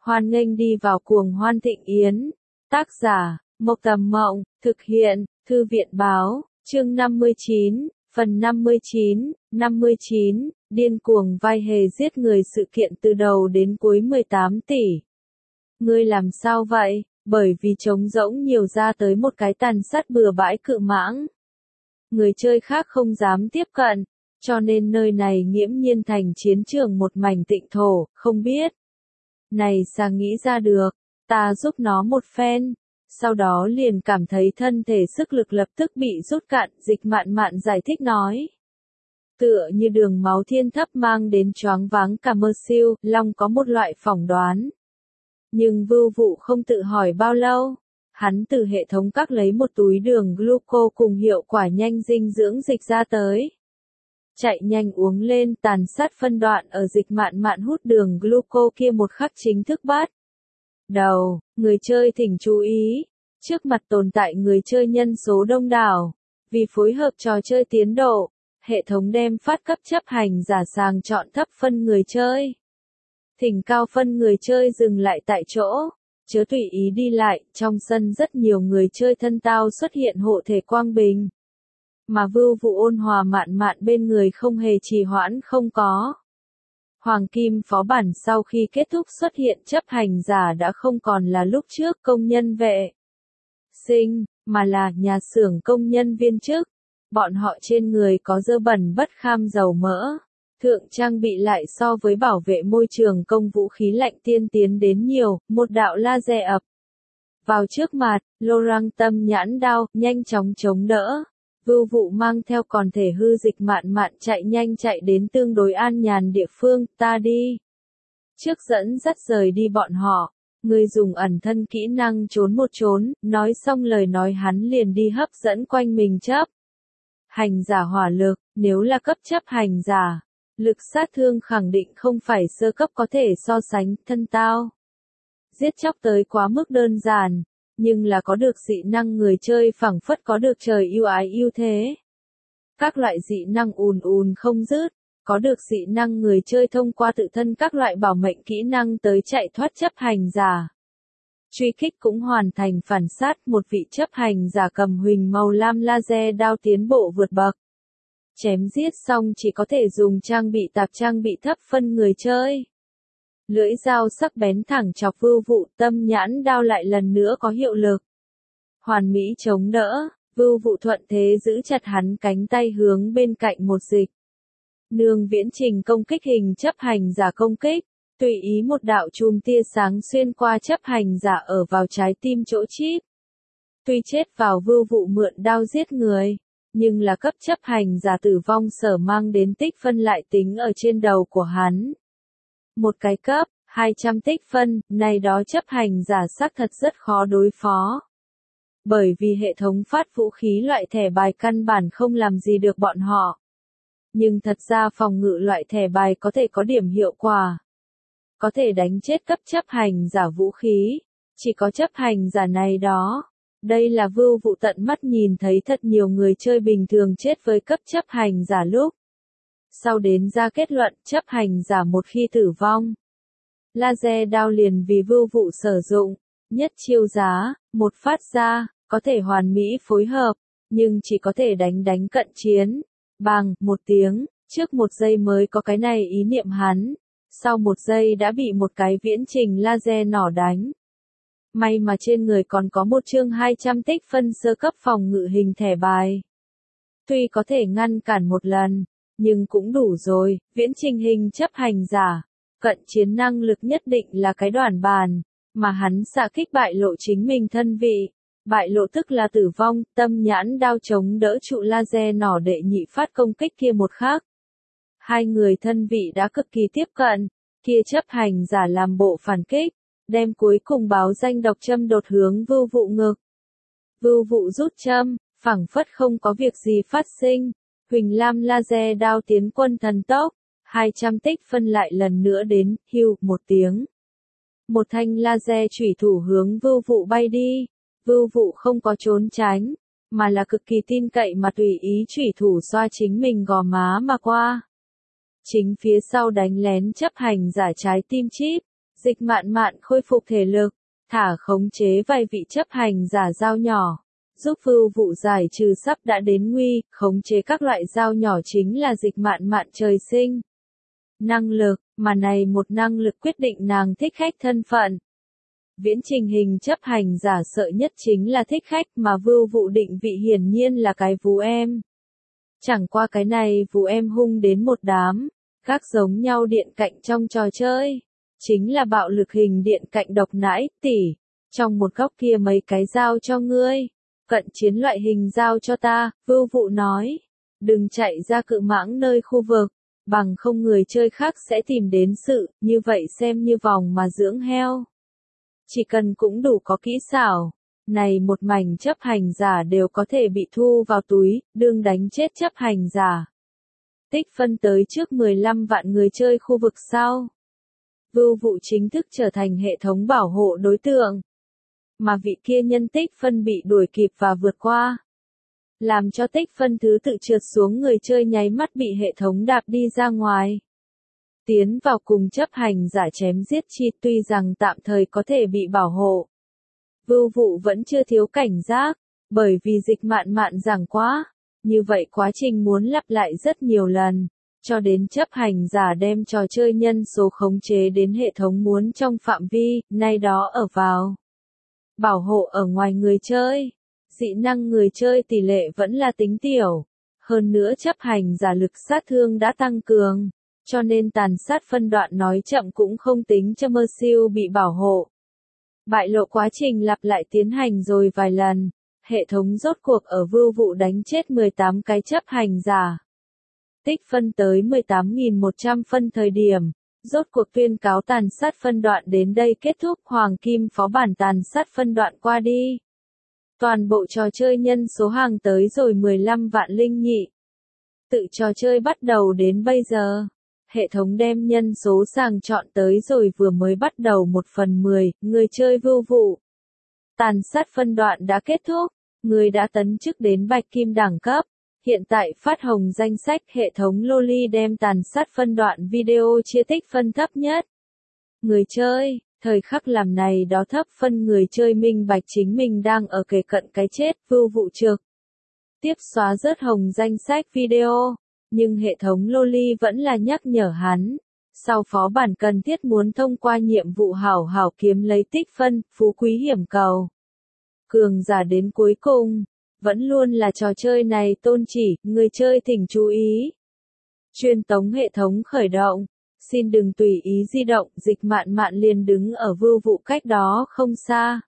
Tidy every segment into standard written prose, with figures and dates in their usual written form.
Hoan nghênh đi vào cuồng hoan thịnh yến. Tác giả, Mộc Tầm Mộng, thực hiện, Thư viện Báo, chương 59, phần 59, điên cuồng vai hề giết người sự kiện từ đầu đến cuối 18 tỷ. Ngươi làm sao vậy? Bởi vì trống rỗng nhiều ra tới một cái tàn sát bừa bãi cự mãng. Người chơi khác không dám tiếp cận, cho nên nơi này nghiễm nhiên thành chiến trường một mảnh tịnh thổ, không biết. Này sao nghĩ ra được, ta giúp nó một phen, sau đó liền cảm thấy thân thể sức lực lập tức bị rút cạn, Dịch Mạn Mạn giải thích nói. Tựa như đường máu thiên thấp mang đến choáng váng cả mơ siêu, Long có một loại phỏng đoán. Nhưng Vưu Vụ không tự hỏi bao lâu, hắn từ hệ thống các lấy một túi đường gluco cùng hiệu quả nhanh dinh dưỡng dịch ra tới. Chạy nhanh uống lên, tàn sát phân đoạn ở Dịch Mạn Mạn hút đường gluco kia một khắc chính thức bắt đầu. Người chơi thỉnh chú ý, trước mặt tồn tại người chơi nhân số đông đảo, vì phối hợp trò chơi tiến độ, hệ thống đem phát cấp chấp hành giả sàng chọn thấp phân người chơi. Thỉnh cao phân người chơi dừng lại tại chỗ, chớ tùy ý đi lại, trong sân rất nhiều người chơi thân tao xuất hiện hộ thể quang bình. Mà Vưu Vụ ôn hòa Mạn Mạn bên người không hề trì hoãn không có. Hoàng Kim phó bản sau khi kết thúc xuất hiện chấp hành giả đã không còn là lúc trước công nhân vệ sinh, mà là nhà xưởng công nhân viên chức. Bọn họ trên người có dơ bẩn bất kham dầu mỡ. Thượng trang bị lại so với bảo vệ môi trường công vũ khí lạnh tiên tiến đến nhiều, một đạo laser ập vào trước mặt, Laurent tâm nhãn đao, nhanh chóng chống đỡ. Vưu Vụ mang theo còn thể hư Dịch Mạn Mạn chạy nhanh chạy đến tương đối an nhàn địa phương, ta đi. Trước dẫn dắt rời đi bọn họ, người dùng ẩn thân kỹ năng trốn một trốn, nói xong lời nói hắn liền đi hấp dẫn quanh mình chấp hành giả hỏa lực, nếu là cấp chấp hành giả. Lực sát thương khẳng định không phải sơ cấp có thể so sánh, thân tao. Giết chóc tới quá mức đơn giản, nhưng là có được dị năng người chơi phảng phất có được trời yêu ái yêu thế. Các loại dị năng ùn không dứt, có được dị năng người chơi thông qua tự thân các loại bảo mệnh kỹ năng tới chạy thoát chấp hành giả. Truy kích cũng hoàn thành phản sát, một vị chấp hành giả cầm huỳnh màu lam laser đao tiến bộ vượt bậc. Chém giết xong chỉ có thể dùng trang bị tạp trang bị thấp phân người chơi. Lưỡi dao sắc bén thẳng chọc Vưu Vụ, tâm nhãn đao lại lần nữa có hiệu lực. Hoàn mỹ chống đỡ, Vưu Vụ thuận thế giữ chặt hắn cánh tay hướng bên cạnh một dịch. Nương viễn trình công kích hình chấp hành giả công kích, tùy ý một đạo chùm tia sáng xuyên qua chấp hành giả ở vào trái tim chỗ chít. Tuy chết vào Vưu Vụ mượn đao giết người, nhưng là cấp chấp hành giả tử vong sở mang đến tích phân lại tính ở trên đầu của hắn. Một cái cấp, 200 tích phân, này đó chấp hành giả xác thật rất khó đối phó. Bởi vì hệ thống phát vũ khí loại thẻ bài căn bản không làm gì được bọn họ. Nhưng thật ra phòng ngự loại thẻ bài có thể có điểm hiệu quả. Có thể đánh chết cấp chấp hành giả vũ khí, chỉ có chấp hành giả này đó. Đây là Vưu Vụ tận mắt nhìn thấy thật nhiều người chơi bình thường chết với cấp chấp hành giả lúc. Sau đến ra kết luận chấp hành giả một khi tử vong. Laser đao liền vì Vưu Vụ sử dụng, nhất chiêu giá, một phát ra, có thể hoàn mỹ phối hợp, nhưng chỉ có thể đánh cận chiến. Bang, một tiếng, trước một giây mới có cái này ý niệm hắn, sau một giây đã bị một cái viễn trình laser nỏ đánh. May mà trên người còn có một chương 200 tích phân sơ cấp phòng ngự hình thẻ bài. Tuy có thể ngăn cản một lần, nhưng cũng đủ rồi, viễn trình hình chấp hành giả. Cận chiến năng lực nhất định là cái đoàn bàn, mà hắn xạ kích bại lộ chính mình thân vị. Bại lộ tức là tử vong, tâm nhãn đao chống đỡ trụ laser nỏ đệ nhị phát công kích kia một khắc. Hai người thân vị đã cực kỳ tiếp cận, kia chấp hành giả làm bộ phản kích. Đem cuối cùng báo danh độc châm đột hướng Vưu Vụ ngực. Vưu Vụ rút châm, phảng phất không có việc gì phát sinh. Huỳnh lam laser đao tiến quân thần tốc, 200 tích phân lại lần nữa đến, hưu, một tiếng. Một thanh laser chủy thủ hướng Vưu Vụ bay đi. Vưu Vụ không có trốn tránh, mà là cực kỳ tin cậy mà tùy ý chủy thủ xoa chính mình gò má mà qua. Chính phía sau đánh lén chấp hành giả trái tim chip. Dịch Mạn Mạn khôi phục thể lực, thả khống chế vài vị chấp hành giả dao nhỏ, giúp Vưu Vụ giải trừ sắp đã đến nguy, khống chế các loại dao nhỏ chính là Dịch Mạn Mạn trời sinh. Năng lực, mà này một năng lực quyết định nàng thích khách thân phận. Viễn Trình hình chấp hành giả sợ nhất chính là thích khách mà Vưu Vụ định vị hiển nhiên là cái vú em. Chẳng qua cái này vú em hung đến một đám, các giống nhau điện cạnh trong trò chơi. Chính là bạo lực hình điện cạnh độc nãi, tỷ, trong một góc kia mấy cái dao cho ngươi, cận chiến loại hình dao cho ta, Vưu Vụ nói. Đừng chạy ra cự mãng nơi khu vực, bằng không người chơi khác sẽ tìm đến sự, như vậy xem như vòng mà dưỡng heo. Chỉ cần cũng đủ có kỹ xảo, này một mảnh chấp hành giả đều có thể bị thu vào túi, đương đánh chết chấp hành giả. Tích phân tới trước 15 vạn người chơi khu vực sau. Vưu Vụ chính thức trở thành hệ thống bảo hộ đối tượng. Mà vị kia nhân tích phân bị đuổi kịp và vượt qua. Làm cho tích phân thứ tự trượt xuống, người chơi nháy mắt bị hệ thống đạp đi ra ngoài. Tiến vào cùng chấp hành giả chém giết chi, tuy rằng tạm thời có thể bị bảo hộ. Vưu Vụ vẫn chưa thiếu cảnh giác, bởi vì Dịch Mạn Mạn giảng quá. Như vậy quá trình muốn lặp lại rất nhiều lần, cho đến chấp hành giả đem trò chơi nhân số khống chế đến hệ thống muốn trong phạm vi, nay đó ở vào. Bảo hộ ở ngoài người chơi, dị năng người chơi tỷ lệ vẫn là tính tiểu. Hơn nữa chấp hành giả lực sát thương đã tăng cường, cho nên tàn sát phân đoạn nói chậm cũng không tính cho mơ siêu bị bảo hộ. Bại lộ quá trình lặp lại tiến hành rồi vài lần. Hệ thống rốt cuộc ở Vưu Vụ đánh chết 18 cái chấp hành giả. Tích phân tới 18.100 phân thời điểm, rốt cuộc tuyên cáo tàn sát phân đoạn đến đây kết thúc, hoàng kim phó bản tàn sát phân đoạn qua đi. Toàn bộ trò chơi nhân số hàng tới rồi 15 vạn linh nhị. Tự trò chơi bắt đầu đến bây giờ, hệ thống đem nhân số sàng chọn tới rồi vừa mới bắt đầu 1/10, người chơi Vưu Vụ. Tàn sát phân đoạn đã kết thúc, người đã tấn chức đến bạch kim đẳng cấp. Hiện tại phát hồng danh sách, hệ thống Loli đem tàn sát phân đoạn video chia tích phân thấp nhất. Người chơi, thời khắc làm này đó thấp phân người chơi minh bạch chính mình đang ở kề cận cái chết, Vưu Vụ trực tiếp xóa rớt hồng danh sách video, nhưng hệ thống Loli vẫn là nhắc nhở hắn. Sau phó bản cần thiết muốn thông qua nhiệm vụ hảo hảo kiếm lấy tích phân, phú quý hiểm cầu. Cường giả đến cuối cùng, vẫn luôn là trò chơi này tôn chỉ, người chơi thỉnh chú ý. Truyền tống hệ thống khởi động, xin đừng tùy ý di động, Dịch Mạn Mạn liền đứng ở Vưu Vụ cách đó không xa.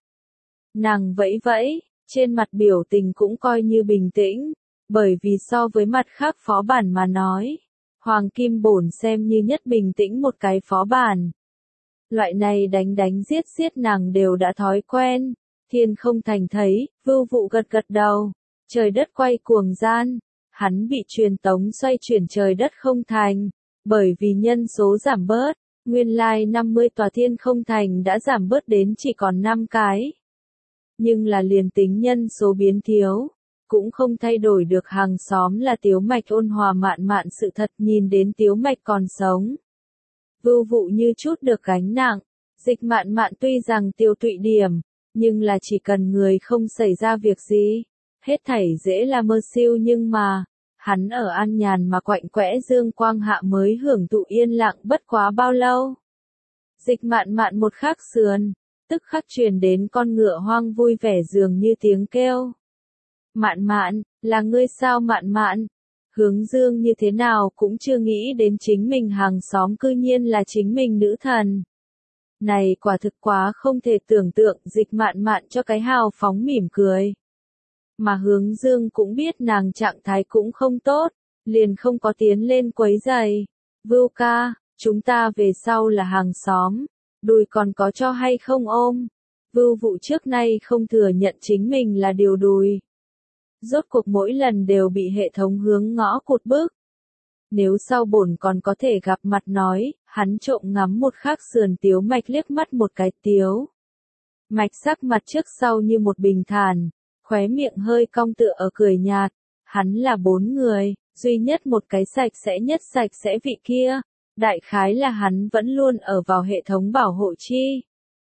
Nàng vẫy vẫy, trên mặt biểu tình cũng coi như bình tĩnh, bởi vì so với mặt khác phó bản mà nói, Hoàng Kim Bổn xem như nhất bình tĩnh một cái phó bản. Loại này đánh giết giết nàng đều đã thói quen. Thiên không thành thấy, Vưu Vụ gật gật đầu, trời đất quay cuồng gian, hắn bị truyền tống xoay chuyển trời đất không thành, bởi vì nhân số giảm bớt, nguyên lai 50 tòa thiên không thành đã giảm bớt đến chỉ còn 5 cái. Nhưng là liền tính nhân số biến thiếu, cũng không thay đổi được hàng xóm là Tiếu Mạch ôn hòa Mạn Mạn sự thật, nhìn đến Tiếu Mạch còn sống. Vưu Vụ như chút được gánh nặng, Dịch Mạn Mạn tuy rằng tiêu tụy điểm, nhưng là chỉ cần người không xảy ra việc gì, hết thảy dễ là mơ siêu, nhưng mà, hắn ở an nhàn mà quạnh quẽ dương quang hạ mới hưởng thụ yên lặng bất quá bao lâu. Dịch Mạn Mạn một khắc sườn, tức khắc truyền đến con ngựa hoang vui vẻ dường như tiếng kêu. Mạn Mạn, là ngươi sao Mạn Mạn? Hướng Dương như thế nào cũng chưa nghĩ đến chính mình hàng xóm cư nhiên là chính mình nữ thần. Này quả thực quá không thể tưởng tượng, Dịch Mạn Mạn cho cái hào phóng mỉm cười. Mà Hướng Dương cũng biết nàng trạng thái cũng không tốt, liền không có tiến lên quấy giày. Vưu ca, chúng ta về sau là hàng xóm, đùi còn có cho hay không ôm? Vưu Vụ trước nay không thừa nhận chính mình là điều đùi. Rốt cuộc mỗi lần đều bị hệ thống hướng ngõ cụt bước. Nếu sau bổn còn có thể gặp mặt nói, hắn trộm ngắm một khắc sườn Tiếu Mạch liếc mắt một cái. Tiếu Mạch sắc mặt trước sau như một bình thản, khóe miệng hơi cong tựa ở cười nhạt. Hắn là 4 người, duy nhất một cái sạch sẽ nhất sạch sẽ vị kia, Đại khái là hắn vẫn luôn ở vào hệ thống bảo hộ chi.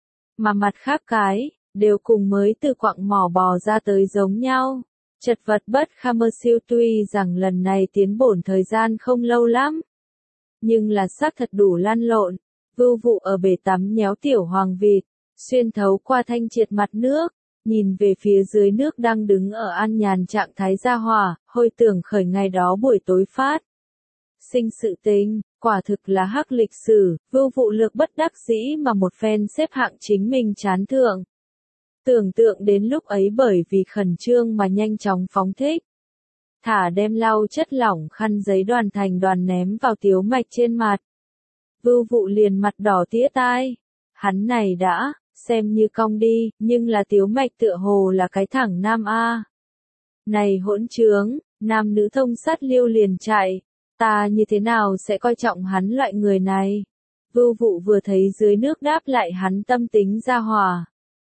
Mà mặt khác cái, đều cùng mới từ quặng mỏ bò ra tới giống nhau. Chật vật bất kham mơ siêu tuy rằng lần này tiến bổn thời gian không lâu lắm. Nhưng là xác thật đủ lăn lộn, vưu vụ ở bể tắm nhéo tiểu hoàng vịt, xuyên thấu qua thanh triệt mặt nước, nhìn về phía dưới nước đang đứng ở an nhàn trạng thái gia hỏa, hồi tưởng khởi ngày đó buổi tối phát. Sinh sự tình, quả thực là hắc lịch sử, vưu vụ lược bất đắc dĩ mà một phen xếp hạng chính mình chán thượng. Tưởng tượng đến lúc ấy bởi vì khẩn trương mà nhanh chóng phóng thích. Thả đem lau chất lỏng khăn giấy đoàn thành đoàn ném vào Tiếu Mạch trên mặt. Vưu vụ liền mặt đỏ tía tai. Hắn này đã, xem như cong đi, nhưng là Tiếu Mạch tựa hồ là cái thẳng nam A. Này hỗn trướng, nam nữ thông sát liêu liền chạy. Ta như thế nào sẽ coi trọng hắn loại người này? Vưu vụ vừa thấy dưới nước đáp lại hắn tâm tính ra hòa.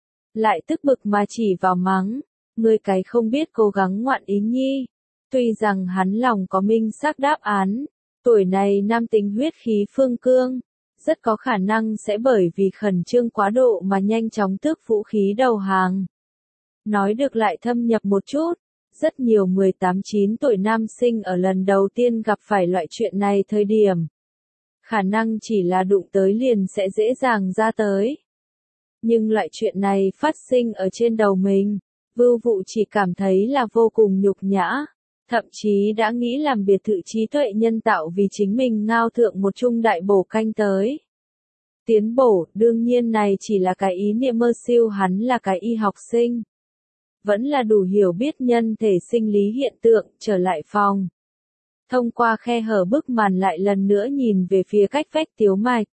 Lại tức bực mà chỉ vào mắng. Ngươi cái không biết cố gắng ngoạn ý nhi. Tuy rằng hắn lòng có minh xác đáp án, tuổi này nam tính huyết khí phương cương, rất có khả năng sẽ bởi vì khẩn trương quá độ mà nhanh chóng tước vũ khí đầu hàng. Nói được lại thâm nhập một chút, rất nhiều 18-9 tuổi nam sinh ở lần đầu tiên gặp phải loại chuyện này thời điểm. Khả năng chỉ là đụng tới liền sẽ dễ dàng ra tới. Nhưng loại chuyện này phát sinh ở trên đầu mình, vưu vụ chỉ cảm thấy là vô cùng nhục nhã. Thậm chí đã nghĩ làm biệt thự trí tuệ nhân tạo vì chính mình ngao thượng một trung đại bổ canh tới. Tiến bổ, đương nhiên này chỉ là cái ý niệm mơ siêu, hắn là cái y học sinh. Vẫn là đủ hiểu biết nhân thể sinh lý hiện tượng, trở lại phòng. Thông qua khe hở bức màn lại lần nữa nhìn về phía cách vách Tiếu Mạch.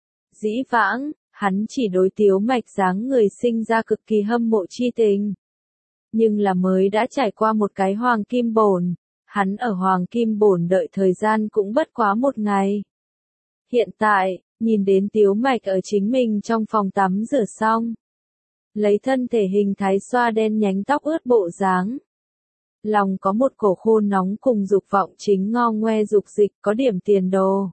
Dĩ vãng, hắn chỉ đối Tiếu Mạch dáng người sinh ra cực kỳ hâm mộ chi tình. Nhưng là mới đã trải qua một cái hoàng kim bổn, hắn ở hoàng kim bổn đợi thời gian cũng bất quá một ngày. Hiện tại, nhìn đến Tiếu Mạch ở chính mình trong phòng tắm rửa xong. Lấy thân thể hình thái xoa đen nhánh tóc ướt bộ dáng. Lòng có một cổ khô nóng cùng dục vọng chính ngo ngoe dục dịch có điểm tiền đồ.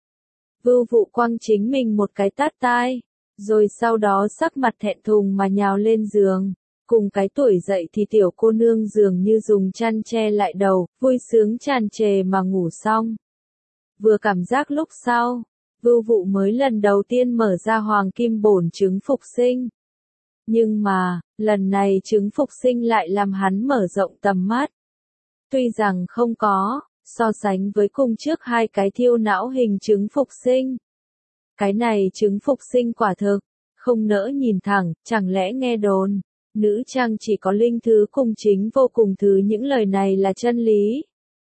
Vưu vụ quăng chính mình một cái tát tai, rồi sau đó sắc mặt thẹn thùng mà nhào lên giường. Cùng cái tuổi dậy thì tiểu cô nương dường như dùng chăn che lại đầu, vui sướng tràn trề mà ngủ xong. Vừa cảm giác lúc sau, vưu vụ mới lần đầu tiên mở ra hoàng kim bổn trứng phục sinh. Nhưng mà, lần này trứng phục sinh lại làm hắn mở rộng tầm mắt. Tuy rằng không có, so sánh với cùng trước hai cái thiêu não hình trứng phục sinh. Cái này trứng phục sinh quả thực, không nỡ nhìn thẳng, chẳng lẽ nghe đồn. Nữ trang chỉ có linh thứ cùng chính vô cùng thứ những lời này là chân lý.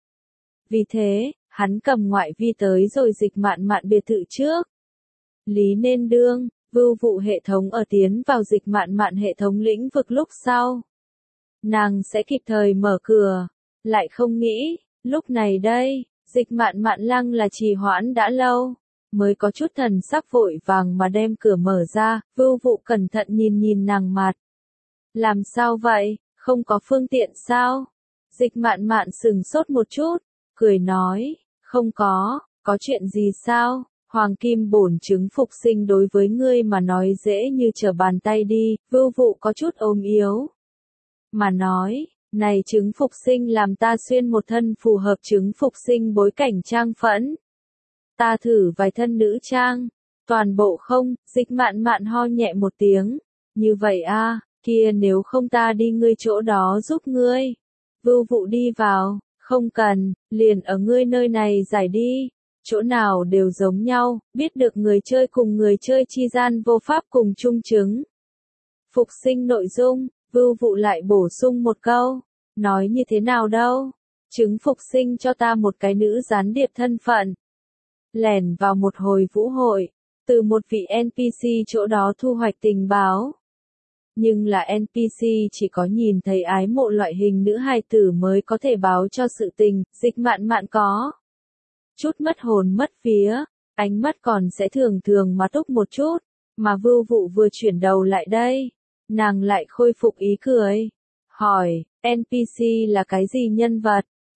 Vì thế, hắn cầm ngoại vi tới rồi dịch mạn mạn biệt thự trước. Lý nên đương, vưu vụ hệ thống ở tiến vào dịch mạn mạn hệ thống lĩnh vực lúc sau. Nàng sẽ kịp thời mở cửa, lại không nghĩ, lúc này đây, dịch mạn mạn lăng là trì hoãn đã lâu. Mới có chút thần sắc vội vàng mà đem cửa mở ra, vưu vụ cẩn thận nhìn nhìn nàng mặt. Làm sao vậy, không có phương tiện sao? Dịch mạn mạn sừng sốt một chút, cười nói, không có chuyện gì sao? Hoàng kim bổn trứng phục sinh đối với ngươi mà nói dễ như trở bàn tay đi, vưu vụ có chút ôm yếu. Mà nói, này trứng phục sinh làm ta xuyên một thân phù hợp trứng phục sinh bối cảnh trang phẫn. Ta thử vài thân nữ trang, toàn bộ không, dịch mạn mạn ho nhẹ một tiếng, như vậy a. Kia nếu không ta đi ngươi chỗ đó giúp ngươi. Vưu vụ đi vào, không cần, liền ở ngươi nơi này giải đi. Chỗ nào đều giống nhau, biết được người chơi cùng người chơi chi gian vô pháp cùng chung chứng. Phục sinh nội dung, vưu vụ lại bổ sung một câu. Nói như thế nào đâu? Chứng phục sinh cho ta một cái nữ gián điệp thân phận. Lẻn vào một hồi vũ hội, từ một vị NPC chỗ đó thu hoạch tình báo. Nhưng là NPC chỉ có nhìn thấy ái mộ loại hình nữ hài tử mới có thể báo cho sự tình, dịch mạn mạn có. Chút mất hồn mất vía, ánh mắt còn sẽ thường thường mà túc một chút, mà vưu vụ vừa chuyển đầu lại đây, nàng lại khôi phục ý cười. Hỏi, NPC là cái gì nhân vật?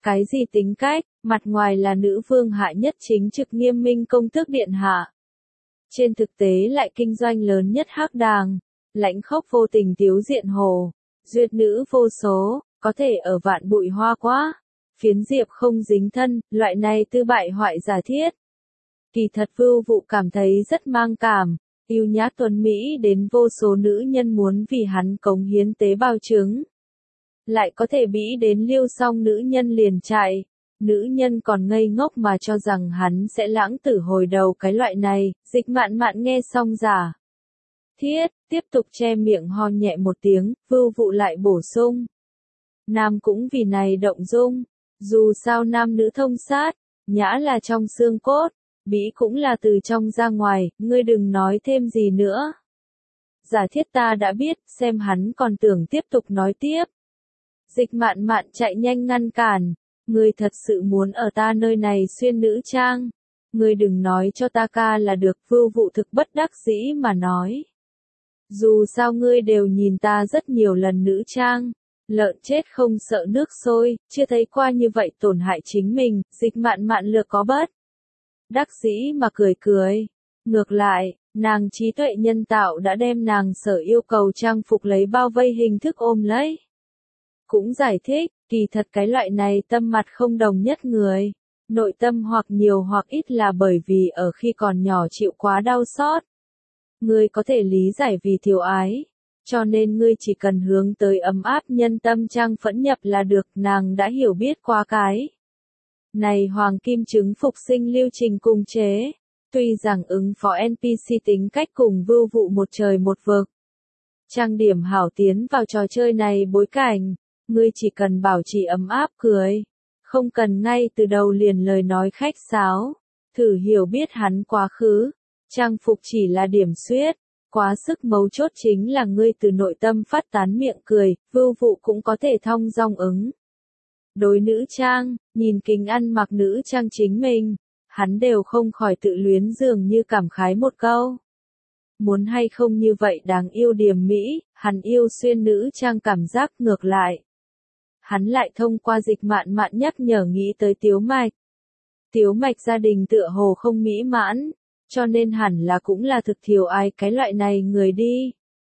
Cái gì tính cách, mặt ngoài là nữ vương hạ nhất chính trực nghiêm minh công tước điện hạ. Trên thực tế lại kinh doanh lớn nhất hắc đàng, lãnh khốc vô tình tiếu diện hồ, duyệt nữ vô số, có thể ở vạn bụi hoa quá, phiến diệp không dính thân, loại này tư bại hoại giả thiết. Kỳ thật Vưu Vụ cảm thấy rất mang cảm, yêu nhã tuấn Mỹ đến vô số nữ nhân muốn vì hắn cống hiến tế bào trứng. Lại có thể bĩ đến liêu xong nữ nhân liền chạy, nữ nhân còn ngây ngốc mà cho rằng hắn sẽ lãng tử hồi đầu cái loại này, Dịch Mạn Mạn nghe xong giả. Thiết, tiếp tục che miệng ho nhẹ một tiếng, Vưu Vụ lại bổ sung. Nam cũng vì này động dung, dù sao nam nữ thông sát, nhã là trong xương cốt, bĩ cũng là từ trong ra ngoài, ngươi đừng nói thêm gì nữa. Giả thiết ta đã biết, xem hắn còn tưởng tiếp tục nói tiếp. Dịch Mạn Mạn chạy nhanh ngăn cản, ngươi thật sự muốn ở ta nơi này xuyên nữ trang, ngươi đừng nói cho ta ca là được. Vưu Vụ thực bất đắc dĩ mà nói. Dù sao ngươi đều nhìn ta rất nhiều lần nữ trang, lợn chết không sợ nước sôi, chưa thấy qua như vậy tổn hại chính mình. Dịch Mạn Mạn lược có bất đắc dĩ mà cười cười. Ngược lại, nàng trí tuệ nhân tạo đã đem nàng sở yêu cầu trang phục lấy bao vây hình thức ôm lấy. Cũng giải thích, kỳ thật cái loại này tâm mặt không đồng nhất người. Nội tâm hoặc nhiều hoặc ít là bởi vì ở khi còn nhỏ chịu quá đau xót. Ngươi có thể lý giải vì thiếu ái. Cho nên ngươi chỉ cần hướng tới ấm áp nhân tâm trang phẫn nhập là được. Nàng đã hiểu biết qua cái này hoàng kim trứng phục sinh lưu trình cùng chế. Tuy rằng ứng phó NPC tính cách cùng Vưu Vụ một trời một vực. Trang điểm hảo tiến vào trò chơi này bối cảnh. Ngươi chỉ cần bảo trì ấm áp cười. Không cần ngay từ đầu liền lời nói khách sáo. Thử hiểu biết hắn quá khứ. Trang phục chỉ là điểm xuyết. Quá sức mấu chốt chính là ngươi từ nội tâm phát tán miệng cười. Vưu Vụ cũng có thể thong dong ứng. Đối nữ trang, nhìn kính ăn mặc nữ trang chính mình. Hắn đều không khỏi tự luyến dường như cảm khái một câu. Muốn hay không như vậy đáng yêu điềm mỹ, hắn yêu xuyên nữ trang cảm giác ngược lại. Hắn lại thông qua Dịch Mạn Mạn nhắc nhở nghĩ tới Tiếu Mạch. Tiếu Mạch gia đình tựa hồ không mỹ mãn, cho nên hẳn là cũng là thực thiếu ai cái loại này người đi.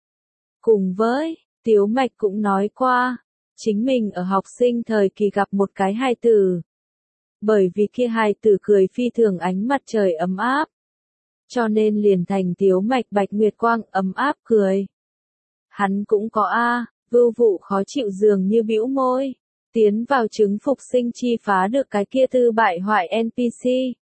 Cùng với, Tiếu Mạch cũng nói qua, chính mình ở học sinh thời kỳ gặp một cái hài tử. Bởi vì kia hài tử cười phi thường ánh mặt trời ấm áp. Cho nên liền thành Tiếu Mạch bạch nguyệt quang ấm áp cười. Hắn cũng có Vưu Vụ khó chịu dường như bĩu môi. Tiến vào trứng phục sinh chi phá được cái kia tư bại hoại NPC.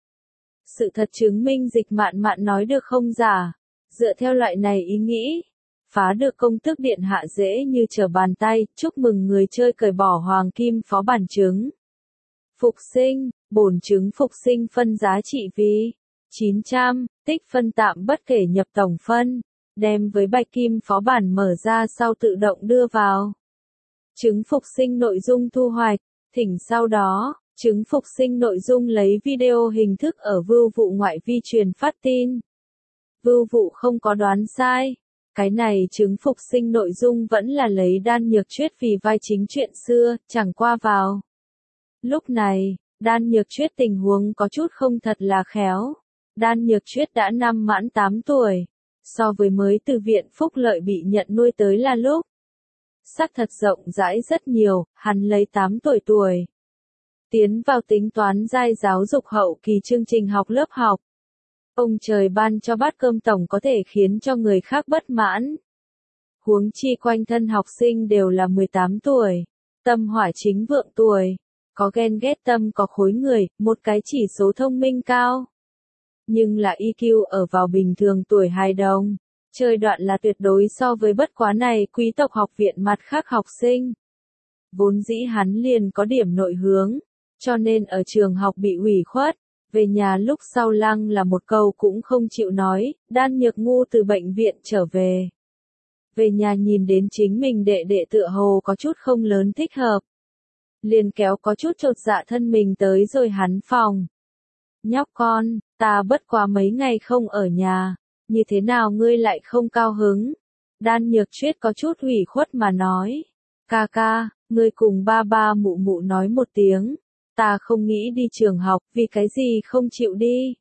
Sự thật chứng minh Dịch Mạn Mạn nói được không giả. Dựa theo loại này ý nghĩ, phá được công tước điện hạ dễ như trở bàn tay. Chúc mừng người chơi cởi bỏ hoàng kim phó bản trứng. Phục sinh, bổn trứng phục sinh phân giá trị vì 900, tích phân tạm bất kể nhập tổng phân. Đem với bạch kim phó bản mở ra sau tự động đưa vào. Trứng phục sinh nội dung thu hoạch, thỉnh sau đó, trứng phục sinh nội dung lấy video hình thức ở Vưu Vụ ngoại vi truyền phát tin. Vưu Vụ không có đoán sai. Cái này trứng phục sinh nội dung vẫn là lấy Đan Nhược Chuyết vì vai chính chuyện xưa, chẳng qua vào. Lúc này, Đan Nhược Chuyết tình huống có chút không thật là khéo. Đan Nhược Chuyết đã năm mãn 8 tuổi. So với mới từ viện phúc lợi bị nhận nuôi tới là lúc. Sắc thật rộng rãi rất nhiều, hắn lấy 8 tuổi. Tiến vào tính toán giai giáo dục hậu kỳ chương trình học lớp học. Ông trời ban cho bát cơm tổng có thể khiến cho người khác bất mãn. Huống chi quanh thân học sinh đều là 18 tuổi. Tâm hỏa chính vượng tuổi. Có ghen ghét tâm có khối người, một cái chỉ số thông minh cao. Nhưng là EQ ở vào bình thường tuổi hài đồng. Chơi đoạn là tuyệt đối so với bất quá này quý tộc học viện mặt khác học sinh. Vốn dĩ hắn liền có điểm nội hướng, cho nên ở trường học bị ủy khuất. Về nhà lúc sau lăng là một câu cũng không chịu nói. Đan Nhược ngu từ bệnh viện trở về. Về nhà nhìn đến chính mình đệ đệ tựa hồ có chút không lớn thích hợp. Liền kéo có chút chột dạ thân mình tới rồi hắn phòng. Nhóc con, ta bất quá mấy ngày không ở nhà, như thế nào ngươi lại không cao hứng? Đan Nhược Chuyết có chút ủy khuất mà nói. Ca ca, ngươi cùng ba ba mụ mụ nói một tiếng, ta không nghĩ đi trường học, vì cái gì không chịu đi?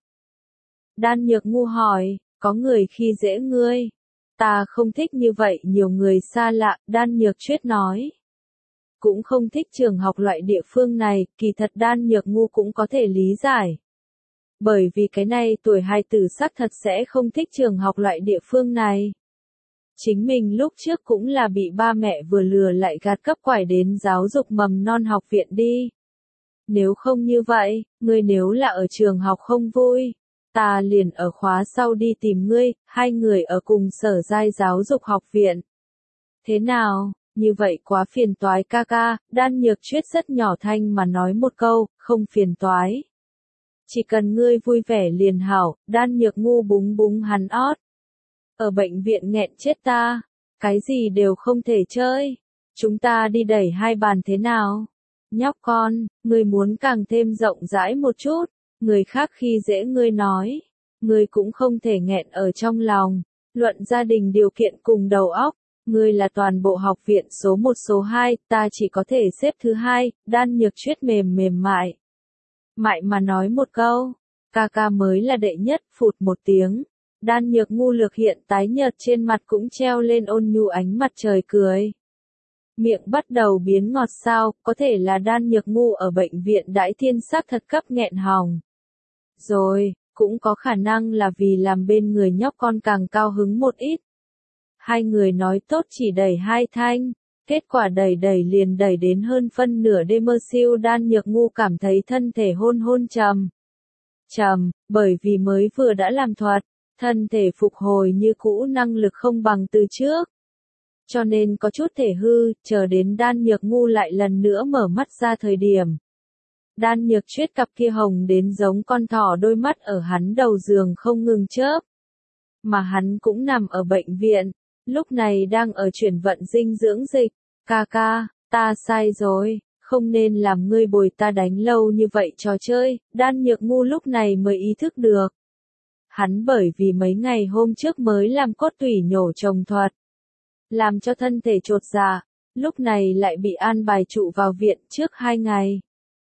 Đan Nhược Ngu hỏi, có người khi dễ ngươi. Ta không thích như vậy nhiều người xa lạ, Đan Nhược Chuyết nói. Cũng không thích trường học loại địa phương này, kỳ thật Đan Nhược Ngu cũng có thể lý giải. Bởi vì cái này tuổi hài tử xác thật sẽ không thích trường học loại địa phương này. Chính mình lúc trước cũng là bị ba mẹ vừa lừa lại gạt cấp quải đến giáo dục mầm non học viện đi. Nếu không như vậy, ngươi nếu là ở trường học không vui, ta liền ở khóa sau đi tìm ngươi, hai người ở cùng sở giai giáo dục học viện. Thế nào, như vậy quá phiền toái ca ca, Đan Nhược Chuyết rất nhỏ thanh mà nói một câu, không phiền toái. Chỉ cần ngươi vui vẻ liền hảo, Đan Nhược Ngu búng búng hắn ót. Ở bệnh viện nghẹn chết ta, cái gì đều không thể chơi. Chúng ta đi đẩy hai bàn thế nào? Nhóc con, ngươi muốn càng thêm rộng rãi một chút, người khác khi dễ ngươi nói, ngươi cũng không thể nghẹn ở trong lòng. Luận gia đình điều kiện cùng đầu óc, ngươi là toàn bộ học viện số 1 số 2, ta chỉ có thể xếp thứ hai, Đan Nhược Chuyết mềm mại. Mại mà nói một câu, ca ca mới là đệ nhất, phụt một tiếng. Đan Nhược Ngu lược hiện tái nhợt trên mặt cũng treo lên ôn nhu ánh mặt trời cười. Miệng bắt đầu biến ngọt sao, có thể là Đan Nhược Ngu ở bệnh viện Đãi Thiên xác thật cấp nghẹn họng. Rồi, cũng có khả năng là vì làm bên người nhóc con càng cao hứng một ít. Hai người nói tốt chỉ đẩy hai thanh, kết quả đẩy liền đẩy đến hơn phân nửa đêm mơ siêu. Đan Nhược Ngu cảm thấy thân thể hôn trầm, bởi vì mới vừa đã làm thuật, thân thể phục hồi như cũ năng lực không bằng từ trước. Cho nên có chút thể hư, chờ đến Đan Nhược Ngu lại lần nữa mở mắt ra thời điểm. Đan Nhược Chuyết cặp kia hồng đến giống con thỏ đôi mắt ở hắn đầu giường không ngừng chớp. Mà hắn cũng nằm ở bệnh viện, lúc này đang ở chuyển vận dinh dưỡng dịch. Ca ca, ta sai rồi, không nên làm ngươi bồi ta đánh lâu như vậy trò chơi. Đan Nhược Ngu lúc này mới ý thức được. Hắn bởi vì mấy ngày hôm trước mới làm cốt tủy nhổ trồng thuật, làm cho thân thể chột dạ, lúc này lại bị an bài trụ vào viện trước 2 ngày.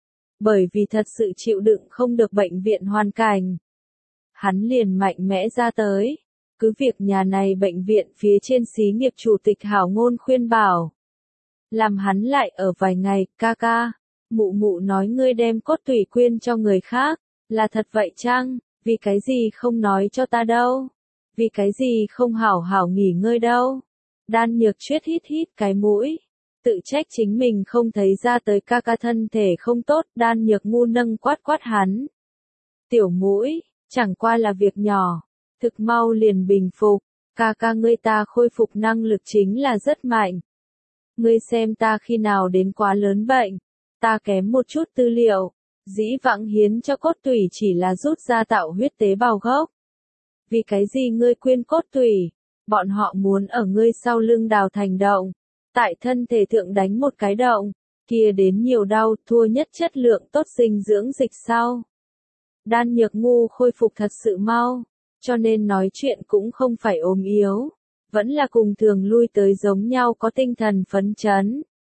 Bởi vì thật sự chịu đựng không được bệnh viện hoàn cảnh, hắn liền mạnh mẽ ra tới. Cứ việc nhà này bệnh viện phía trên xí nghiệp chủ tịch hảo ngôn khuyên bảo, làm hắn lại ở vài ngày. Ca ca, mụ mụ nói ngươi đem cốt tủy quyên cho người khác, là thật vậy chăng? Vì cái gì không nói cho ta đâu? Vì cái gì không hảo hảo nghỉ ngơi đâu? Đan Nhược Chuyết hít cái mũi, tự trách chính mình không thấy ra tới ca ca thân thể không tốt. Đan Nhược Ngu nâng quát hắn. Tiểu mũi, chẳng qua là việc nhỏ, thực mau liền bình phục. Ca ca ngươi ta khôi phục năng lực chính là rất mạnh. Ngươi xem ta khi nào đến quá lớn bệnh, ta kém một chút tư liệu. Dĩ vãng hiến cho cốt tủy chỉ là rút ra tạo huyết tế bào gốc. Vì cái gì ngươi quyên cốt tủy? Bọn họ muốn ở ngươi sau lưng đào thành động, tại thân thể thượng đánh một cái động, kia đến nhiều đau, thua nhất chất lượng tốt dinh dưỡng dịch sau. Đan Nhược Ngu khôi phục thật sự mau, cho nên nói chuyện cũng không phải ốm yếu, vẫn là cùng thường lui tới giống nhau có tinh thần phấn chấn.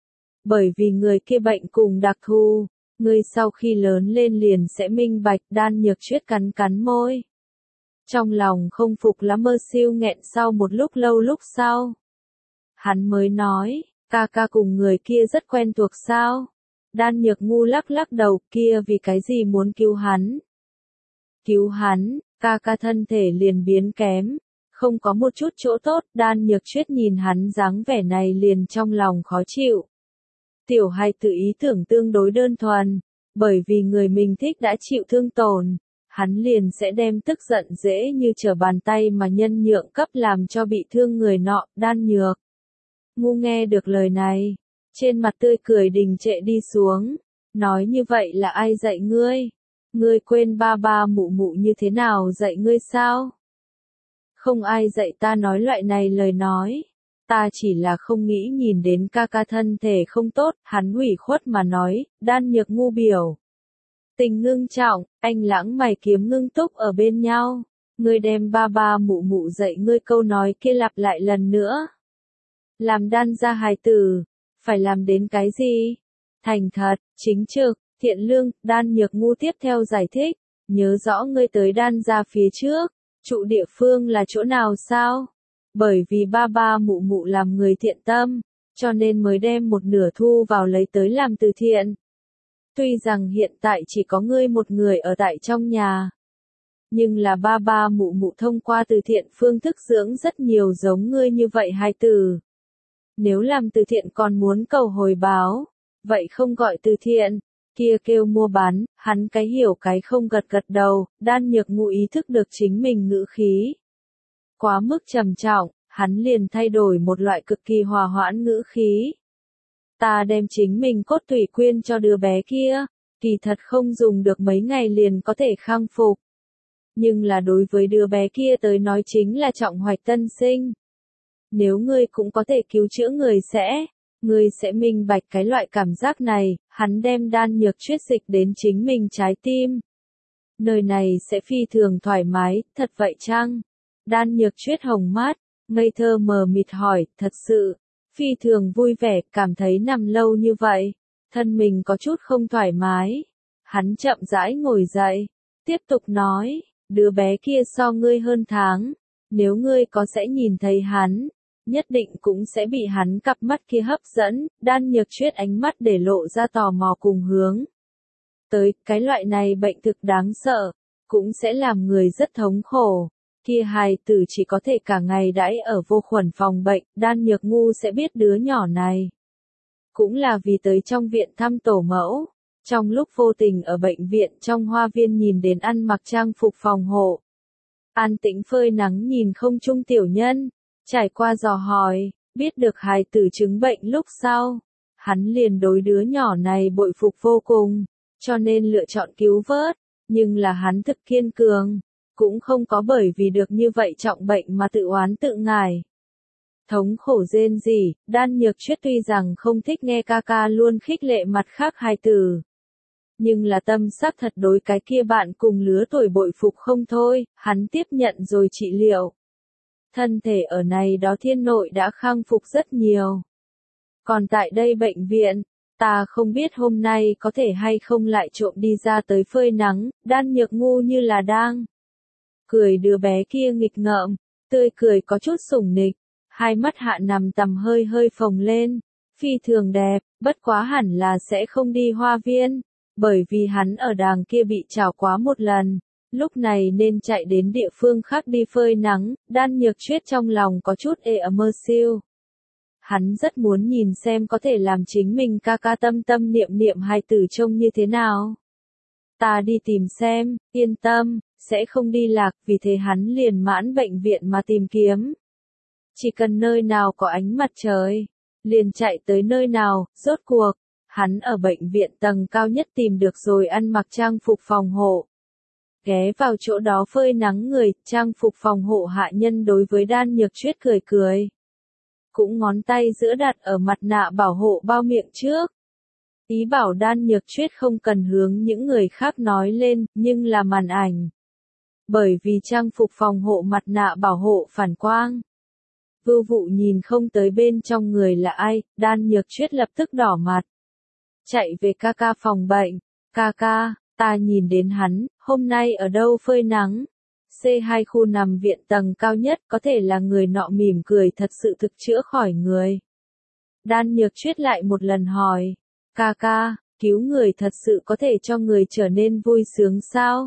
Bởi vì người kia bệnh cùng đặc thù, ngươi sau khi lớn lên liền sẽ minh bạch. Đan Nhược Chuyết cắn môi. Trong lòng không phục lắm mơ siêu nghẹn sau một lúc lâu lúc sau. Hắn mới nói, ca ca cùng người kia rất quen thuộc sao? Đan Nhược Ngu lắc đầu, kia vì cái gì muốn cứu hắn? Cứu hắn, ca ca thân thể liền biến kém, không có một chút chỗ tốt. Đan Nhược Chuyết nhìn hắn dáng vẻ này liền trong lòng khó chịu. Tiểu hài tử ý tưởng tương đối đơn thuần, bởi vì người mình thích đã chịu thương tổn, hắn liền sẽ đem tức giận dễ như trở bàn tay mà nhân nhượng cấp làm cho bị thương người nọ. Đan Nhược Ngu nghe được lời này, trên mặt tươi cười đình trệ đi xuống, nói như vậy là ai dạy ngươi? Ngươi quên ba mụ mụ như thế nào dạy ngươi sao? Không ai dạy ta nói loại này lời nói. Ta chỉ là không nghĩ nhìn đến ca ca thân thể không tốt. Hắn ủy khuất mà nói. Đan Nhược Ngu biểu tình ngưng trọng, anh lãng mày kiếm ngưng túc ở bên nhau. Ngươi đem ba mụ mụ dạy ngươi câu nói kia lặp lại lần nữa. Làm Đan gia hài tử, phải làm đến cái gì? Thành thật, chính trực, Thiện lương, Đan Nhược Ngu tiếp theo giải thích, nhớ rõ ngươi tới Đan gia phía trước, trụ địa phương là chỗ nào sao? Bởi vì ba ba mụ mụ làm người thiện tâm, cho nên mới đem một nửa thu vào lấy tới làm từ thiện. Tuy rằng hiện tại chỉ có ngươi một người ở tại trong nhà, nhưng là ba ba mụ mụ thông qua từ thiện phương thức dưỡng rất nhiều giống ngươi như vậy hài tử. Nếu làm từ thiện còn muốn cầu hồi báo, vậy không gọi từ thiện, kia kêu mua bán, hắn cái hiểu cái không gật gật đầu, Đan Nhược Ngu ý thức được chính mình ngữ khí quá mức trầm trọng, hắn liền thay đổi một loại cực kỳ hòa hoãn ngữ khí. Ta đem chính mình cốt tủy quyên cho đứa bé kia, kỳ thật không dùng được mấy ngày liền có thể khang phục. Nhưng là đối với đứa bé kia tới nói chính là trọng hoạch tân sinh. Nếu ngươi cũng có thể cứu chữa ngươi sẽ minh bạch cái loại cảm giác này, hắn đem Đan Nhược Chuyết dịch đến chính mình trái tim. Nơi này sẽ phi thường thoải mái, thật vậy chăng? Đan Nhược Chuyết hồng mắt, ngây thơ mờ mịt hỏi, thật sự, phi thường vui vẻ, cảm thấy nằm lâu như vậy, thân mình có chút không thoải mái. Hắn chậm rãi ngồi dậy, tiếp tục nói, đứa bé kia so ngươi hơn tháng, nếu ngươi có sẽ nhìn thấy hắn, nhất định cũng sẽ bị hắn cặp mắt kia hấp dẫn. Đan Nhược Chuyết ánh mắt để lộ ra tò mò cùng hướng tới, cái loại này bệnh thực đáng sợ, cũng sẽ làm người rất thống khổ. Kia hài tử chỉ có thể cả ngày đãi ở vô khuẩn phòng bệnh, Đan Nhược Ngu sẽ biết đứa nhỏ này. Cũng là vì tới trong viện thăm tổ mẫu, trong lúc vô tình ở bệnh viện trong hoa viên nhìn đến ăn mặc trang phục phòng hộ. An tĩnh phơi nắng nhìn không trung tiểu nhân, trải qua dò hỏi, biết được hài tử chứng bệnh lúc sau. Hắn liền đối đứa nhỏ này bội phục vô cùng, cho nên lựa chọn cứu vớt, nhưng là hắn thực kiên cường. Cũng không có bởi vì được như vậy trọng bệnh mà tự oán tự ngải. Thống khổ rên rỉ, Đan Nhược Chuyết tuy rằng không thích nghe ca ca luôn khích lệ mặt khác hài tử. Nhưng là tâm xác thật đối cái kia bạn cùng lứa tuổi bội phục không thôi, hắn tiếp nhận rồi trị liệu. Thân thể ở này đó thiên nội đã khang phục rất nhiều. Còn tại đây bệnh viện, ta không biết hôm nay có thể hay không lại trộm đi ra tới phơi nắng, Đan Nhược Ngu như là đang cười đứa bé kia nghịch ngợm, tươi cười có chút sủng nịch, hai mắt hạ nằm tầm hơi hơi phồng lên, phi thường đẹp, bất quá hẳn là sẽ không đi hoa viên, bởi vì hắn ở đàng kia bị trào quá một lần, lúc này nên chạy đến địa phương khác đi phơi nắng. Đan Nhược Chuyết trong lòng có chút mơ siêu. Hắn rất muốn nhìn xem có thể làm chính mình ca ca tâm tâm niệm niệm hài tử trông như thế nào. Ta đi tìm xem, yên tâm, sẽ không đi lạc, vì thế hắn liền mãn bệnh viện mà tìm kiếm. Chỉ cần nơi nào có ánh mặt trời, liền chạy tới nơi nào. Rốt cuộc, hắn ở bệnh viện tầng cao nhất tìm được rồi ăn mặc trang phục phòng hộ. Ghé vào chỗ đó phơi nắng người, trang phục phòng hộ hạ nhân đối với Đan Nhược Chuyết cười cười. Cũng ngón tay giữa đặt ở mặt nạ bảo hộ bao miệng trước. Ý bảo Đan Nhược Chuyết không cần hướng những người khác nói lên, nhưng là màn ảnh. Bởi vì trang phục phòng hộ mặt nạ bảo hộ phản quang. Vưu Vụ nhìn không tới bên trong người là ai, Đan Nhược Chuyết lập tức đỏ mặt. Chạy về ca ca phòng bệnh, ca ca, ta nhìn đến hắn, hôm nay ở đâu phơi nắng. C2 khu nằm viện tầng cao nhất, có thể là người nọ mỉm cười thật sự thực chữa khỏi người. Đan Nhược Chuyết lại một lần hỏi, ca ca, cứu người thật sự có thể cho người trở nên vui sướng sao?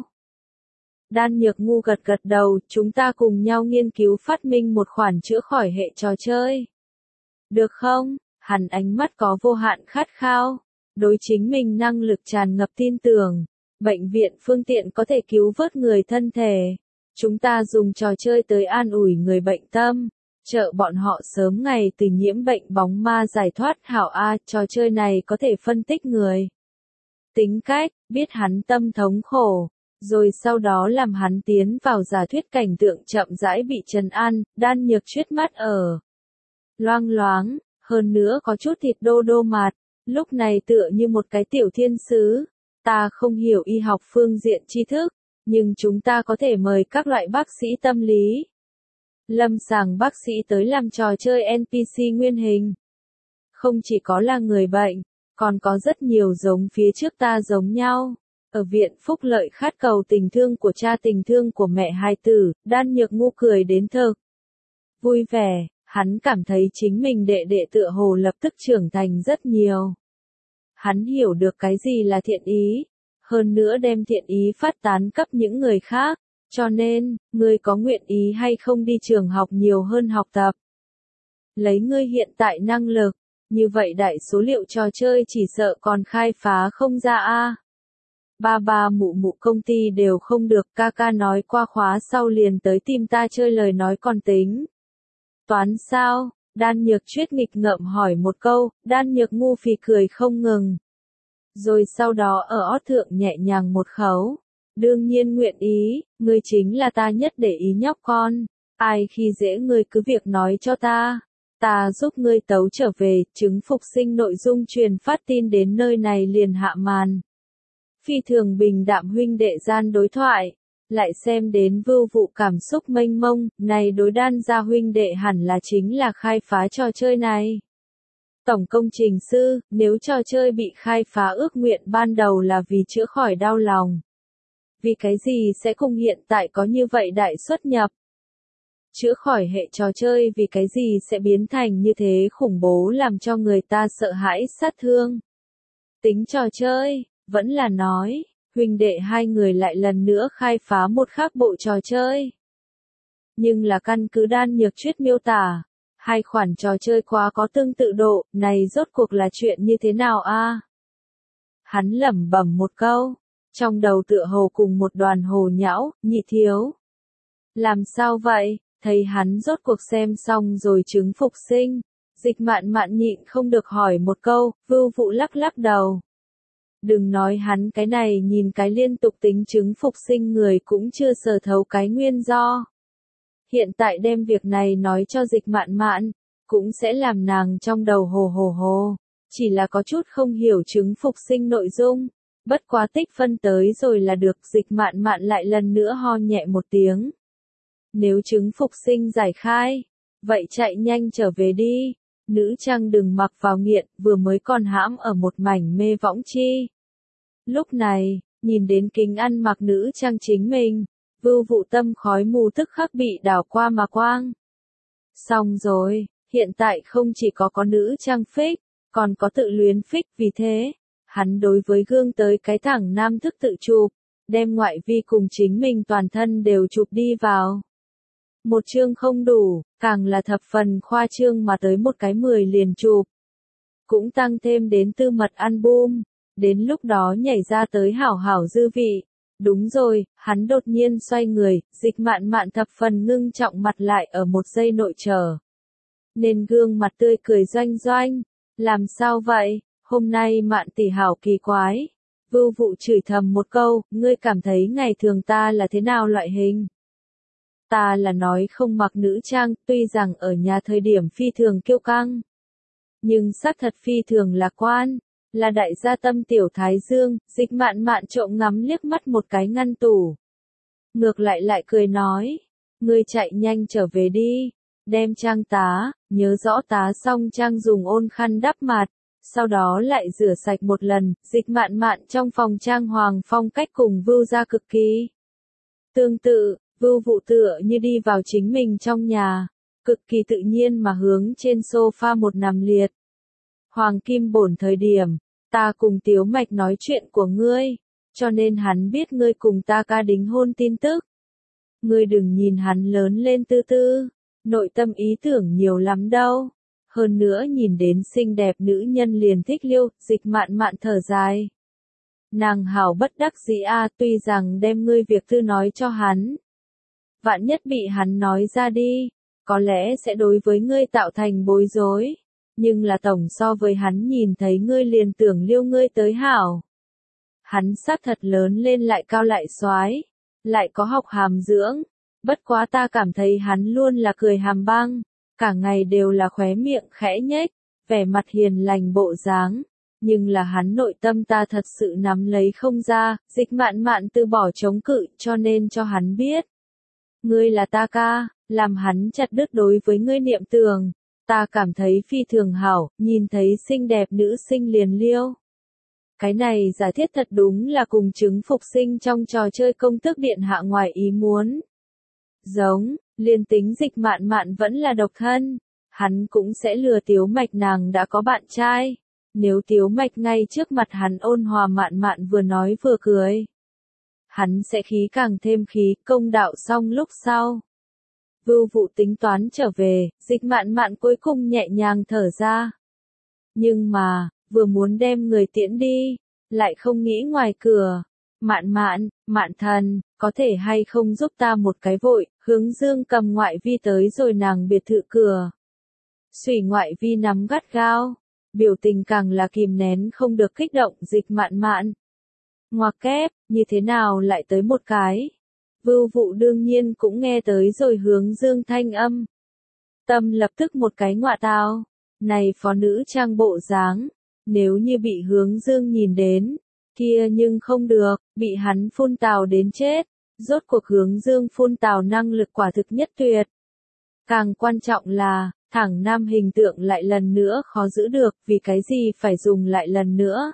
Đan Nhược Ngu gật gật đầu, chúng ta cùng nhau nghiên cứu phát minh một khoản chữa khỏi hệ trò chơi. Được không? Hắn ánh mắt có vô hạn khát khao, đối chính mình năng lực tràn ngập tin tưởng. Bệnh viện phương tiện có thể cứu vớt người thân thể. Chúng ta dùng trò chơi tới an ủi người bệnh tâm, trợ bọn họ sớm ngày từ nhiễm bệnh bóng ma giải thoát. Hảo A, trò chơi này có thể phân tích người tính cách, biết hắn tâm thống khổ, rồi sau đó làm hắn tiến vào giả thuyết cảnh tượng chậm rãi bị trấn an. Đan Nhược Chuyết mắt ở loang loáng, hơn nữa có chút thịt đô đô mặt, lúc này tựa như một cái tiểu thiên sứ. Ta không hiểu y học phương diện tri thức, nhưng chúng ta có thể mời các loại bác sĩ tâm lý, lâm sàng bác sĩ tới làm trò chơi NPC nguyên hình. Không chỉ có là người bệnh, Còn có rất nhiều giống phía trước ta giống nhau. Ở viện phúc lợi khát cầu tình thương của cha tình thương của mẹ hài tử, Đan Nhược Ngu cười đến thực vui vẻ, hắn cảm thấy chính mình đệ đệ tựa hồ lập tức trưởng thành rất nhiều. Hắn hiểu được cái gì là thiện ý, hơn nữa đem thiện ý phát tán cấp những người khác, cho nên, ngươi có nguyện ý hay không đi trường học nhiều hơn học tập. Lấy ngươi hiện tại năng lực, như vậy đại số liệu trò chơi chỉ sợ còn khai phá không ra a. Ba ba mụ mụ công ty đều không được, ca ca nói qua khóa sau liền tới tìm ta chơi lời nói còn tính. Toán sao? Đan Nhược Chuyết nghịch ngợm hỏi một câu, Đan Nhược Ngu phì cười không ngừng. Rồi sau đó ở ót thượng nhẹ nhàng một khấu. Đương nhiên nguyện ý, ngươi chính là ta nhất để ý nhóc con. Ai khi dễ ngươi cứ việc nói cho ta. Ta giúp ngươi tấu trở về, chứng phục sinh nội dung truyền phát tin đến nơi này liền hạ màn. Phi thường bình đạm huynh đệ gian đối thoại. Lại xem đến vưu vụ cảm xúc mênh mông, này đối Đan gia huynh đệ hẳn là chính là khai phá trò chơi này. Tổng công trình sư, nếu trò chơi bị khai phá ước nguyện ban đầu là vì chữa khỏi đau lòng. Vì cái gì sẽ cùng hiện tại có như vậy đại xuất nhập? Chữa khỏi hệ trò chơi vì cái gì sẽ biến thành như thế khủng bố làm cho người ta sợ hãi sát thương? Tính trò chơi, vẫn là nói. Huynh đệ hai người lại lần nữa khai phá một khác bộ trò chơi. Nhưng là căn cứ Đan Nhược Chuyết miêu tả, hai khoản trò chơi quá có tương tự độ, này rốt cuộc là chuyện như thế nào a? Hắn lẩm bẩm một câu, trong đầu tựa hồ cùng một đoàn hồ nhão, Nhị thiếu. Làm sao vậy? Thấy hắn rốt cuộc xem xong rồi chứng phục sinh, Dịch Mạn Mạn nhịn không được hỏi một câu, Vưu Vụ lắc lắc đầu. Đừng nói hắn cái này nhìn cái liên tục tính chứng phục sinh người cũng chưa sờ thấu cái nguyên do. Hiện tại đem việc này nói cho Dịch Mạn Mạn, cũng sẽ làm nàng trong đầu hồ hồ hồ, chỉ là có chút không hiểu chứng phục sinh nội dung, bất quá tích phân tới rồi là được. Dịch Mạn Mạn lại lần nữa ho nhẹ một tiếng. Nếu chứng phục sinh giải khai, vậy chạy nhanh trở về đi. Nữ trang đừng mặc vào nghiện, vừa mới còn hãm ở một mảnh mê võng chi. Lúc này, nhìn đến kính ăn mặc nữ trang chính mình, Vưu Vụ tâm khói mù tức khắc bị đảo qua mà quang. Xong rồi, hiện tại không chỉ có nữ trang phích, còn có tự luyến phích, vì thế, hắn đối với gương tới cái thẳng nam thức tự chụp, đem ngoại vi cùng chính mình toàn thân đều chụp đi vào. Một chương không đủ, càng là thập phần khoa trương mà tới một cái 10 liền chụp. Cũng tăng thêm đến tư mật album, đến lúc đó nhảy ra tới hảo hảo dư vị. Đúng rồi, hắn đột nhiên xoay người, Dịch Mạn Mạn thập phần ngưng trọng mặt lại ở một giây nội trở. Nên gương mặt tươi cười doanh doanh. Làm sao vậy, hôm nay Mạn tỷ hảo kỳ quái. Vưu Vụ chửi thầm một câu, ngươi cảm thấy ngày thường ta là thế nào loại hình? Ta là nói không mặc nữ trang, tuy rằng ở nhà thời điểm phi thường kiêu căng. Nhưng xác thật phi thường lạc quan, là đại gia tâm tiểu thái dương. Dịch Mạn Mạn trộm ngắm liếc mắt một cái ngăn tủ. Ngược lại cười nói, ngươi chạy nhanh trở về đi, đem trang tá, nhớ rõ tá xong trang dùng ôn khăn đắp mặt, sau đó lại rửa sạch một lần. Dịch Mạn Mạn trong phòng trang hoàng phong cách cùng Vưu gia cực kỳ tương tự. Vưu Vụ tựa như đi vào chính mình trong nhà, cực kỳ tự nhiên mà hướng trên sofa một nằm liệt. Hoàng kim bổn thời điểm, ta cùng Tiếu Mạch nói chuyện của ngươi, cho nên hắn biết ngươi cùng ta ca đính hôn tin tức. Ngươi đừng nhìn hắn lớn lên tư tư, nội tâm ý tưởng nhiều lắm đâu. Hơn nữa nhìn đến xinh đẹp nữ nhân liền thích liêu. Dịch Mạn Mạn thở dài. Nàng hảo bất đắc dĩ a, tuy rằng đem ngươi việc tư nói cho hắn. Vạn nhất bị hắn nói ra đi, có lẽ sẽ đối với ngươi tạo thành bối rối. Nhưng là tổng so với hắn nhìn thấy ngươi liền tưởng liêu ngươi tới hảo. Hắn xác thật lớn lên lại cao lại soái, lại có học hàm dưỡng. Bất quá ta cảm thấy hắn luôn là cười hàm băng, cả ngày đều là khóe miệng khẽ nhếch, vẻ mặt hiền lành bộ dáng. Nhưng là hắn nội tâm ta thật sự nắm lấy không ra. Dịch Mạn Mạn từ bỏ chống cự, cho nên cho hắn biết. Ngươi là ta ca, làm hắn chặt đứt đối với ngươi niệm tưởng. Ta cảm thấy phi thường hảo, nhìn thấy xinh đẹp nữ sinh liền liêu. Cái này giả thiết thật đúng là cùng chứng phục sinh trong trò chơi công tước điện hạ ngoài ý muốn. Giống, liền tính Dịch Mạn Mạn vẫn là độc thân, hắn cũng sẽ lừa Tiếu Mạch nàng đã có bạn trai. Nếu Tiếu Mạch ngay trước mặt hắn ôn hòa Mạn Mạn vừa nói vừa cười, hắn sẽ khí càng thêm khí, công đạo xong lúc sau. Vưu Vụ tính toán trở về, Dịch Mạn Mạn cuối cùng nhẹ nhàng thở ra. Nhưng mà, vừa muốn đem người tiễn đi, lại không nghĩ ngoài cửa. Mạn Mạn, Mạn thần, có thể hay không giúp ta một cái vội, Hướng Dương cầm ngoại vi tới rồi nàng biệt thự cửa. Xủy ngoại vi nắm gắt gao, biểu tình càng là kìm nén không được kích động. Dịch Mạn Mạn. Ngoặc kép, như thế nào lại tới một cái? Vưu Vụ đương nhiên cũng nghe tới rồi Hướng Dương thanh âm. Tâm lập tức một cái ngọa tao, này phó nữ trang bộ dáng, nếu như bị Hướng Dương nhìn đến, kia nhưng không được, bị hắn phun tào đến chết. Rốt cuộc Hướng Dương phun tào năng lực quả thực nhất tuyệt. Càng quan trọng là, thẳng nam hình tượng lại lần nữa khó giữ được, vì cái gì phải dùng lại lần nữa.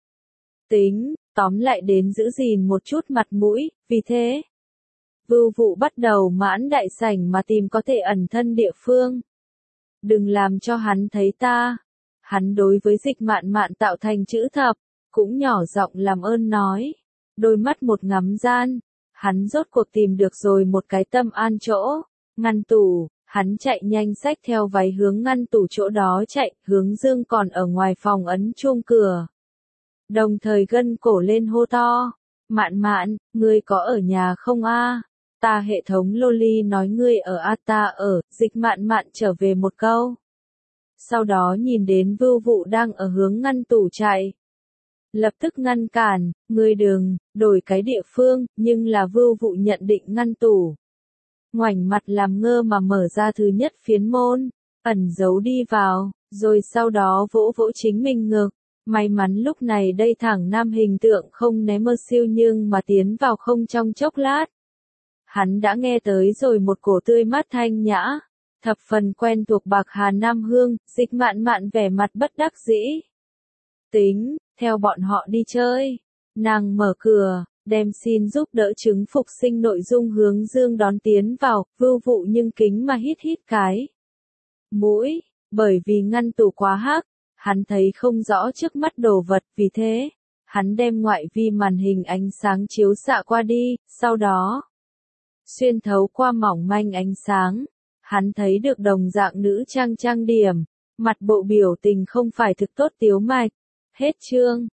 Tính, tóm lại đến giữ gìn một chút mặt mũi, vì thế. Vưu Vụ bắt đầu mãn đại sảnh mà tìm có thể ẩn thân địa phương. Đừng làm cho hắn thấy ta. Hắn đối với Dịch Mạn Mạn tạo thành chữ thập, cũng nhỏ giọng làm ơn nói. Đôi mắt một ngắm gian, hắn rốt cuộc tìm được rồi một cái tâm an chỗ. Ngăn tủ, hắn chạy nhanh xách theo váy hướng ngăn tủ chỗ đó chạy, Hướng Dương còn ở ngoài phòng ấn chuông cửa. Đồng thời gân cổ lên hô to. Mạn Mạn, ngươi có ở nhà không a? Ta hệ thống Loli nói ngươi ở a ta ở. Dịch Mạn Mạn trở về một câu. Sau đó nhìn đến Vưu Vụ đang ở hướng ngăn tủ chạy. Lập tức ngăn cản, ngươi đừng, đổi cái địa phương, nhưng là Vưu Vụ nhận định ngăn tủ. Ngoảnh mặt làm ngơ mà mở ra thứ nhất phiến môn, ẩn giấu đi vào, rồi sau đó vỗ vỗ chính mình ngực. May mắn lúc này đây thẳng nam hình tượng không né mơ siêu nhưng mà tiến vào không trong chốc lát. Hắn đã nghe tới rồi một cổ tươi mát thanh nhã, thập phần quen thuộc bạc hà nam hương. Dịch Mạn Mạn vẻ mặt bất đắc dĩ. Tính, theo bọn họ đi chơi. Nàng mở cửa, đem xin giúp đỡ chứng phục sinh nội dung Hướng Dương đón tiến vào. Vưu Vụ nhưng kính mà hít hít cái mũi, bởi vì ngăn tủ quá hắc, hắn thấy không rõ trước mắt đồ vật, vì thế, hắn đem ngoại vi màn hình ánh sáng chiếu xạ qua đi, sau đó, xuyên thấu qua mỏng manh ánh sáng, hắn thấy được đồng dạng nữ trang trang điểm, mặt bộ biểu tình không phải thực tốt Tiếu Mạch. Hết chương.